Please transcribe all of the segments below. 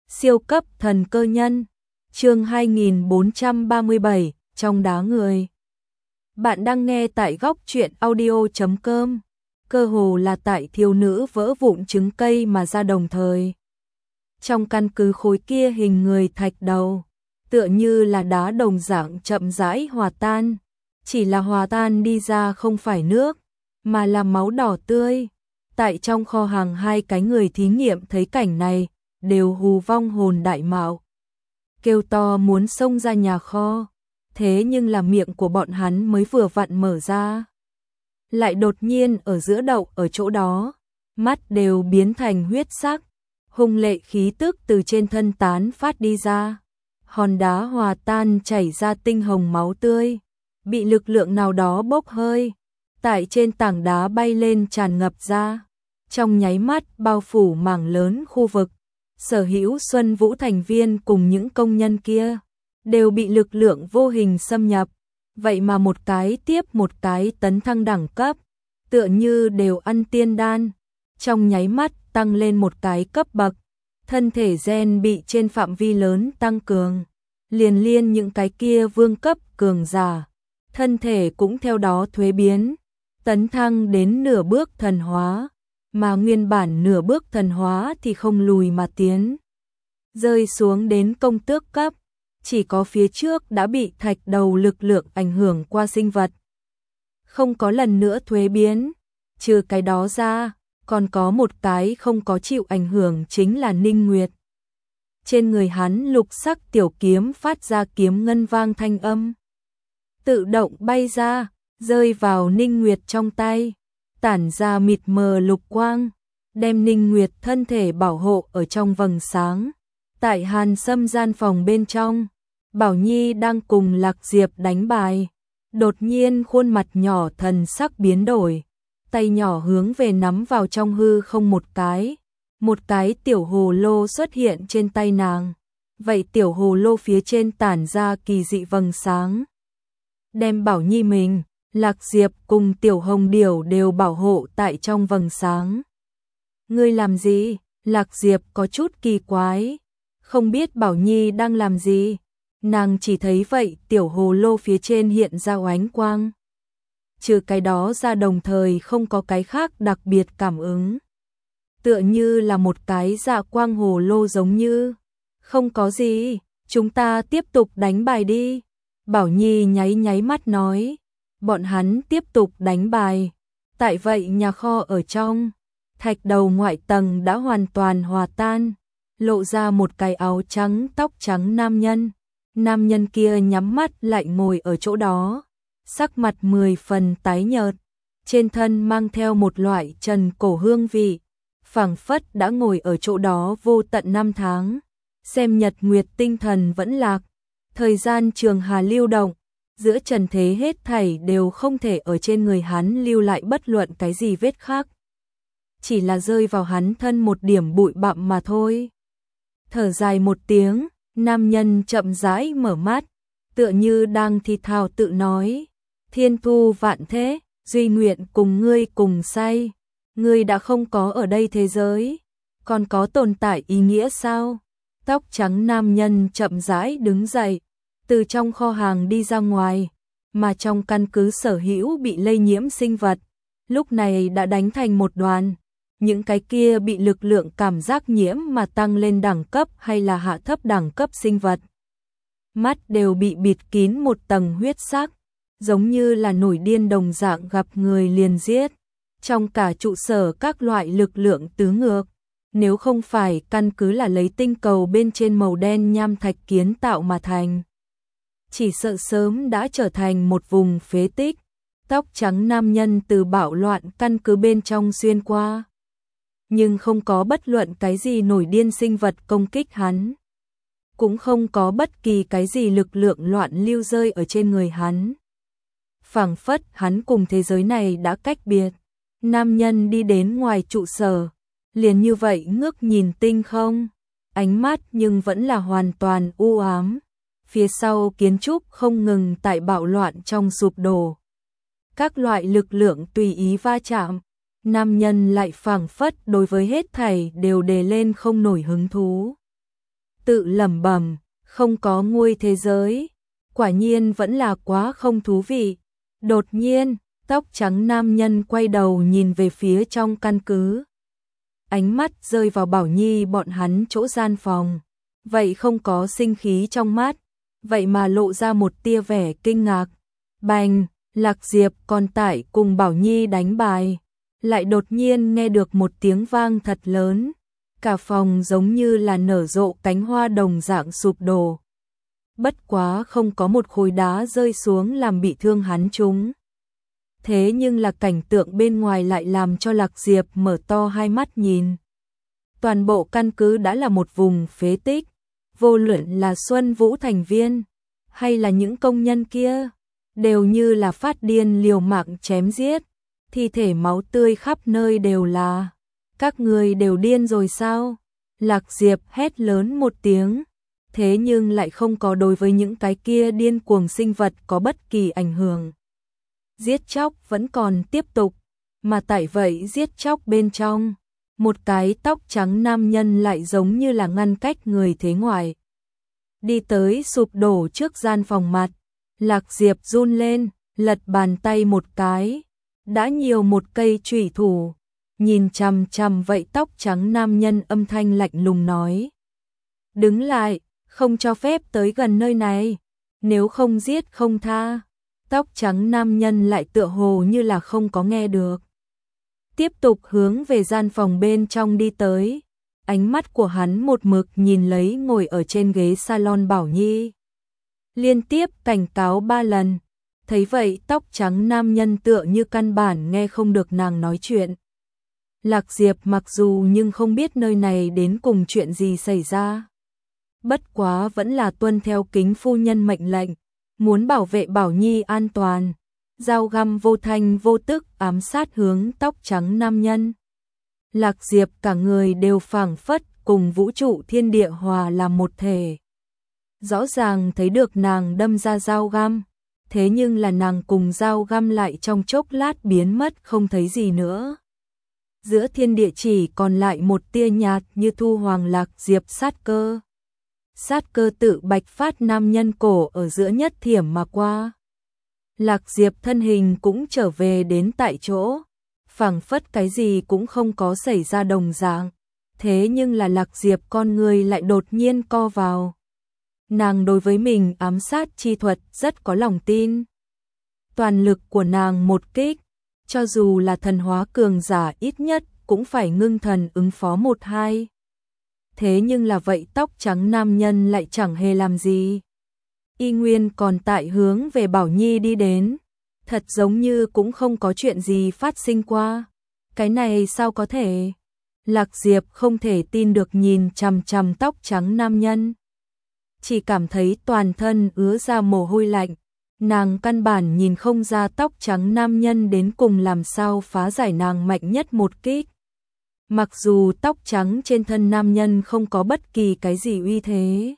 Siêu cấp thần cơ nhân. Chương 2437, trong đá người. Bạn đang nghe tại góc truyện audio.com. Cơ hồ là tại thiếu nữ vỡ vụn trứng cây mà ra đồng thời. Trong căn cứ khối kia hình người thạch đầu, tựa như là đá đồng dạng chậm rãi hòa tan. Chỉ là hòa tan đi ra không phải nước, mà là máu đỏ tươi. Tại trong kho hàng, hai cái người thí nghiệm thấy cảnh này, đều hù vong hồn đại mạo. Kêu to muốn xông ra nhà kho, thế nhưng là miệng của bọn hắn mới vừa vặn mở ra. Lại đột nhiên ở giữa đậu ở chỗ đó, mắt đều biến thành huyết sắc, hung lệ khí tức từ trên thân tán phát đi ra. Hòn đá hòa tan chảy ra tinh hồng máu tươi, bị lực lượng nào đó bốc hơi, tại trên tảng đá bay lên tràn ngập ra. Trong nháy mắt bao phủ mảng lớn khu vực, sở hữu Xuân Vũ thành viên cùng những công nhân kia đều bị lực lượng vô hình xâm nhập, vậy mà một cái tiếp một cái tấn thăng đẳng cấp, tựa như đều ăn tiên đan, trong nháy mắt tăng lên một cái cấp bậc, thân thể gen bị trên phạm vi lớn tăng cường, liền liên những cái kia vương cấp cường giả, thân thể cũng theo đó thuế biến, tấn thăng đến nửa bước thần hóa. Mà nguyên bản nửa bước thần hóa thì không lùi mà tiến, rơi xuống đến công tước cấp, chỉ có phía trước đã bị thạch đầu lực lượng ảnh hưởng qua sinh vật, không có lần nữa thuế biến. Trừ cái đó ra, còn có một cái không có chịu ảnh hưởng chính là Ninh Nguyệt. Trên người hắn lục sắc tiểu kiếm phát ra kiếm ngân vang thanh âm, tự động bay ra, rơi vào Ninh Nguyệt trong tay, tản ra mịt mờ lục quang, đem Ninh Nguyệt thân thể bảo hộ ở trong vầng sáng. Tại Hàn Sâm gian phòng bên trong, Bảo Nhi đang cùng Lạc Diệp đánh bài, đột nhiên khuôn mặt nhỏ thần sắc biến đổi, tay nhỏ hướng về nắm vào trong hư không một cái tiểu hồ lô xuất hiện trên tay nàng. Vậy tiểu hồ lô phía trên tản ra kỳ dị vầng sáng, đem Bảo Nhi mình, Lạc Diệp cùng Tiểu Hồng Điểu đều bảo hộ tại trong vầng sáng. Ngươi làm gì? Lạc Diệp có chút kỳ quái, không biết Bảo Nhi đang làm gì. Nàng chỉ thấy vậy tiểu hồ lô phía trên hiện ra oánh quang. Trừ cái đó ra đồng thời không có cái khác đặc biệt cảm ứng. Tựa như là một cái dạ quang hồ lô giống như. Không có gì, chúng ta tiếp tục đánh bài đi. Bảo Nhi nháy mắt nói. Bọn hắn tiếp tục đánh bài. Tại vậy nhà kho ở trong, thạch đầu ngoại tầng đã hoàn toàn hòa tan, lộ ra một cái áo trắng tóc trắng nam nhân. Nam nhân kia nhắm mắt lại ngồi ở chỗ đó, sắc mặt 10 phần tái nhợt, trên thân mang theo một loại trần cổ hương vị, phảng phất đã ngồi ở chỗ đó vô tận năm tháng, xem nhật nguyệt tinh thần vẫn lạc, thời gian trường hà lưu động. Giữa trần thế hết thảy đều không thể ở trên người hắn lưu lại bất luận cái gì vết khác. Chỉ là rơi vào hắn thân một điểm bụi bặm mà thôi. Thở dài một tiếng, nam nhân chậm rãi mở mắt, tựa như đang thì thào tự nói. Thiên thu vạn thế, duy nguyện cùng ngươi cùng say. Ngươi đã không có ở đây thế giới, còn có tồn tại ý nghĩa sao? Tóc trắng nam nhân chậm rãi đứng dậy, từ trong kho hàng đi ra ngoài, mà trong căn cứ sở hữu bị lây nhiễm sinh vật, lúc này đã đánh thành một đoàn. Những cái kia bị lực lượng cảm giác nhiễm mà tăng lên đẳng cấp hay là hạ thấp đẳng cấp sinh vật, mắt đều bị bịt kín một tầng huyết sắc, giống như là nổi điên đồng dạng gặp người liền giết. Trong cả trụ sở các loại lực lượng tứ ngược, nếu không phải căn cứ là lấy tinh cầu bên trên màu đen nham thạch kiến tạo mà thành, chỉ sợ sớm đã trở thành một vùng phế tích. Tóc trắng nam nhân từ bạo loạn căn cứ bên trong xuyên qua, nhưng không có bất luận cái gì nổi điên sinh vật công kích hắn, cũng không có bất kỳ cái gì lực lượng loạn lưu rơi ở trên người hắn. Phảng phất hắn cùng thế giới này đã cách biệt. Nam nhân đi đến ngoài trụ sở, liền như vậy ngước nhìn tinh không, ánh mắt nhưng vẫn là hoàn toàn u ám. Phía sau kiến trúc không ngừng tại bạo loạn trong sụp đổ. Các loại lực lượng tùy ý va chạm, nam nhân lại phảng phất đối với hết thảy đều đề lên không nổi hứng thú. tự lẩm bẩm, không có nguôi thế giới, quả nhiên vẫn là quá không thú vị. Đột nhiên, tóc trắng nam nhân quay đầu nhìn về phía trong căn cứ. Ánh mắt rơi vào Bảo Nhi bọn hắn chỗ gian phòng. Vậy không có sinh khí trong mắt, vậy mà lộ ra một tia vẻ kinh ngạc. Bành, Lạc Diệp còn tại cùng Bảo Nhi đánh bài, lại đột nhiên nghe được một tiếng vang thật lớn. Cả phòng giống như là nở rộ cánh hoa đồng dạng sụp đổ. Bất quá không có một khối đá rơi xuống làm bị thương hắn chúng. Thế nhưng là cảnh tượng bên ngoài lại làm cho Lạc Diệp mở to hai mắt nhìn. Toàn bộ căn cứ đã là một vùng phế tích, vô luận là Xuân Vũ thành viên, hay là những công nhân kia, đều như là phát điên liều mạng chém giết, thi thể máu tươi khắp nơi đều là. Các người đều điên rồi sao? Lạc Diệp hét lớn một tiếng, thế nhưng lại không có đối với những cái kia điên cuồng sinh vật có bất kỳ ảnh hưởng. Giết chóc vẫn còn tiếp tục, mà tại vậy giết chóc bên trong, một cái tóc trắng nam nhân lại giống như là ngăn cách người thế ngoài. Đi tới sụp đổ trước gian phòng mặt, Lạc Diệp run lên, lật bàn tay một cái, đã nhiều một cây chủy thủ, nhìn chằm chằm vậy tóc trắng nam nhân âm thanh lạnh lùng nói. Đứng lại, không cho phép tới gần nơi này, nếu không giết không tha. Tóc trắng nam nhân lại tựa hồ như là không có nghe được. Tiếp tục hướng về gian phòng bên trong đi tới. Ánh mắt của hắn một mực nhìn lấy ngồi ở trên ghế salon Bảo Nhi. Liên tiếp cảnh cáo 3 lần. Thấy vậy tóc trắng nam nhân tựa như căn bản nghe không được nàng nói chuyện. Lạc Diệp mặc dù nhưng không biết nơi này đến cùng chuyện gì xảy ra. Bất quá vẫn là tuân theo Kính phu nhân mệnh lệnh. Muốn bảo vệ Bảo Nhi an toàn, dao găm vô thanh vô tức ám sát hướng tóc trắng nam nhân. Lạc Diệp cả người đều phảng phất cùng vũ trụ thiên địa hòa làm một thể. Rõ ràng thấy được nàng đâm ra dao găm, thế nhưng là nàng cùng dao găm lại trong chốc lát biến mất không thấy gì nữa. Giữa thiên địa chỉ còn lại một tia nhạt như thu hoàng Lạc Diệp sát cơ. Sát cơ tự bạch phát nam nhân cổ ở giữa nhất thiểm mà qua. Lạc Diệp thân hình cũng trở về đến tại chỗ, phảng phất cái gì cũng không có xảy ra đồng dạng. Thế nhưng là Lạc Diệp con người lại đột nhiên co vào. Nàng đối với mình ám sát chi thuật rất có lòng tin. Toàn lực của nàng một kích, cho dù là thần hóa cường giả ít nhất cũng phải ngưng thần ứng phó 1-2. Thế nhưng là vậy tóc trắng nam nhân lại chẳng hề làm gì. Y nguyên còn tại hướng về Bảo Nhi đi đến. Thật giống như cũng không có chuyện gì phát sinh qua. Cái này sao có thể? Lạc Diệp không thể tin được nhìn chằm chằm tóc trắng nam nhân. Chỉ cảm thấy toàn thân ứa ra mồ hôi lạnh. Nàng căn bản nhìn không ra tóc trắng nam nhân đến cùng làm sao phá giải nàng mạnh nhất một kích. Mặc dù tóc trắng trên thân nam nhân không có bất kỳ cái gì uy thế.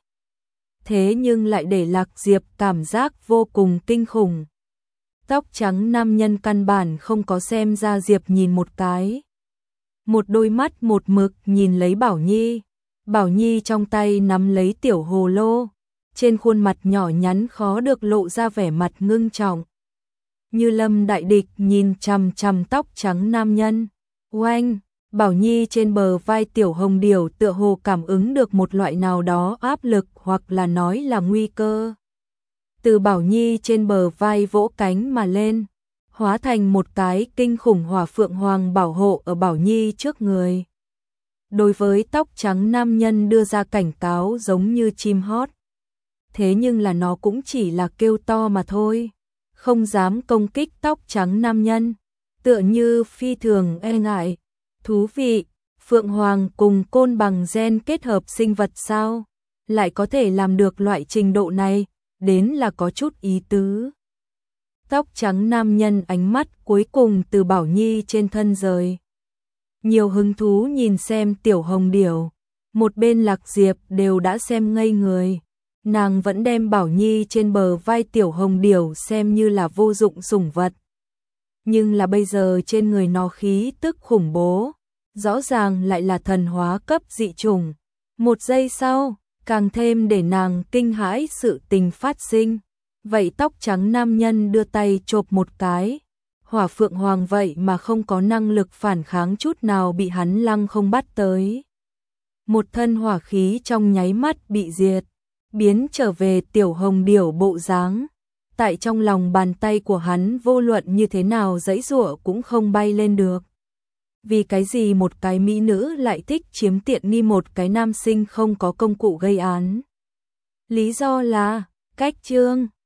Thế nhưng lại để Lạc Diệp cảm giác vô cùng kinh khủng. Tóc trắng nam nhân căn bản không có xem ra Diệp nhìn một cái. Một đôi mắt một mực nhìn lấy Bảo Nhi. Bảo Nhi trong tay nắm lấy tiểu hồ lô. Trên khuôn mặt nhỏ nhắn khó được lộ ra vẻ mặt ngưng trọng. Như lâm đại địch nhìn chằm chằm tóc trắng nam nhân. Oanh! Bảo Nhi trên bờ vai tiểu hồng điểu tựa hồ cảm ứng được một loại nào đó áp lực hoặc là nói là nguy cơ. Từ Bảo Nhi trên bờ vai vỗ cánh mà lên, hóa thành một cái kinh khủng hỏa phượng hoàng bảo hộ ở Bảo Nhi trước người. Đối với tóc trắng nam nhân đưa ra cảnh cáo giống như chim hót. Thế nhưng là nó cũng chỉ là kêu to mà thôi, không dám công kích tóc trắng nam nhân, tựa như phi thường e ngại. Thú vị, Phượng Hoàng cùng côn bằng gen kết hợp sinh vật sao? Lại có thể làm được loại trình độ này, đến là có chút ý tứ. Tóc trắng nam nhân ánh mắt cuối cùng từ Bảo Nhi trên thân rời. Nhiều hứng thú nhìn xem tiểu hồng điểu, một bên Lạc Diệp đều đã xem ngây người. Nàng vẫn đem Bảo Nhi trên bờ vai tiểu hồng điểu xem như là vô dụng sủng vật. Nhưng là bây giờ trên người nó khí tức khủng bố, rõ ràng lại là thần hóa cấp dị chủng. Một giây sau, càng thêm để nàng kinh hãi sự tình phát sinh. Vậy tóc trắng nam nhân đưa tay chộp một cái, Hỏa Phượng Hoàng vậy mà không có năng lực phản kháng chút nào, bị hắn lăng không bắt tới. Một thân hỏa khí trong nháy mắt bị diệt, biến trở về tiểu hồng điểu bộ dáng. Tại trong lòng bàn tay của hắn vô luận như thế nào giãy giụa cũng không bay lên được. Vì cái gì một cái mỹ nữ lại thích chiếm tiện nghi một cái nam sinh không có công cụ gây án? Lý do là cách trương.